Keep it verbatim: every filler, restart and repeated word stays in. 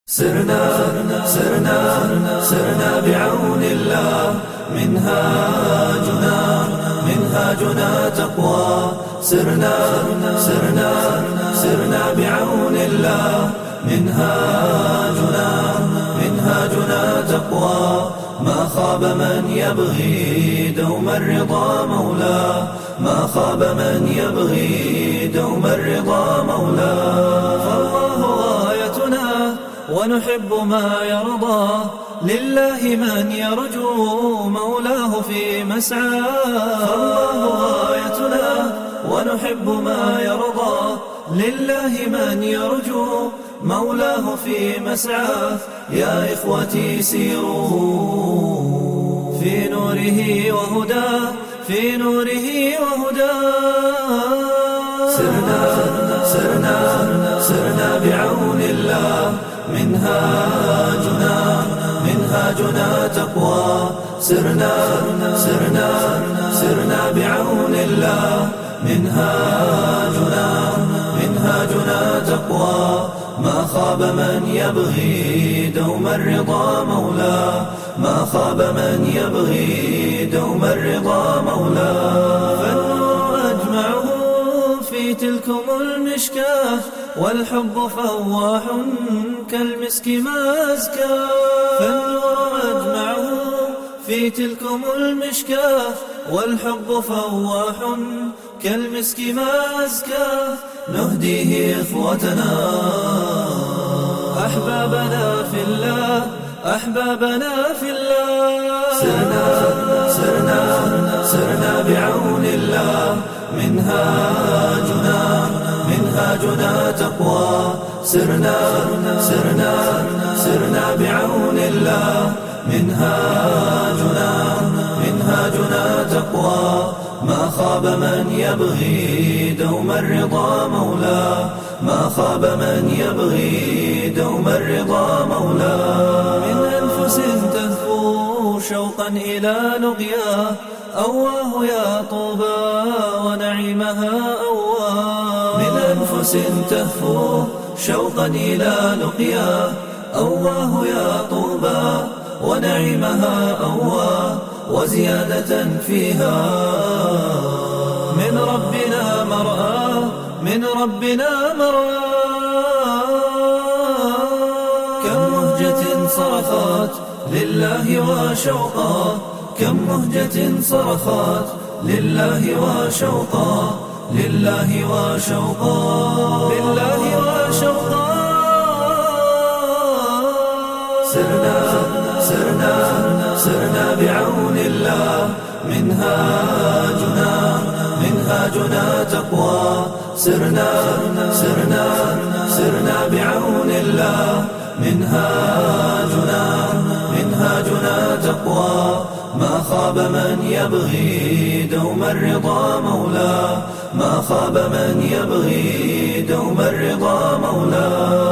سرنا سرنا سرنا بعون الله منهاجنا منهاجنا تقوى. سرنا سرنا سرنا بعون الله منهاجنا منهاجنا تقوى. ما خاب من يبغي دوم الرضا مولاه، ما خاب من يبغي دوم الرضا مولاه. فالله غايتنا ونحب ما يرضى، لله من يرجو مولاه في مسعاه. فالله غايتنا ونحب ما يرضى، لله من يرجو مولاه في مسعاه. يا إخوتي سيروا في نوره وهداه، في نوره وهداه. سرنا سرنا سرنا بعون الله منهاجنا منهاجنا تقوى. سرنا سرنا سرنا بعون الله منهاجنا منهاجنا تقوى. ما خاب من يبغي دوم الرضا مولاه، ما خاب من يبغي دوم الرضا مولاه. فالنور أجمعه في تلكم المشكاة، والحب فواح كالمسك ما أزكى. فالنور أجمعه في تلكم المشكاة، والحب فواح كالمسك ما أزكى. نهديه إخوتنا أحبابنا في الله، أحبابنا في الله. سرنا سرنا سرنا بعون الله منهاجنا منهاجنا تقوى. سرنا سرنا سرنا بعون الله منهاجنا منهاجنا تقوى. ما خاب من يبغي دوم الرضا مولاه، ما خاب من يبغي دوم الرضا مولاه. من أنفس تهفو شوقا إلى لقياه، أواه يا طوبى ونعيمها أواه. من أنفس تهفو شوقا إلى لقياه، أواه يا طوبى ونعيمها أواه. وزيادة فيها من ربنا مرآة، من ربنا مرآة. كم مهجة صرخات لله وشوقا، كم مهجة صرخات لله وشوقا، لله وشوقا، لله وشوقا. سرنا سرنا سرنا بعون الله منهاجنا منهاجنا تقوى. سرنا سرنا سرنا بعون الله منهاجنا منهاجنا تقوى. ما خاب من يبغي دوم الرضا مولاه، ما خاب من يبغي دوم الرضا مولاه.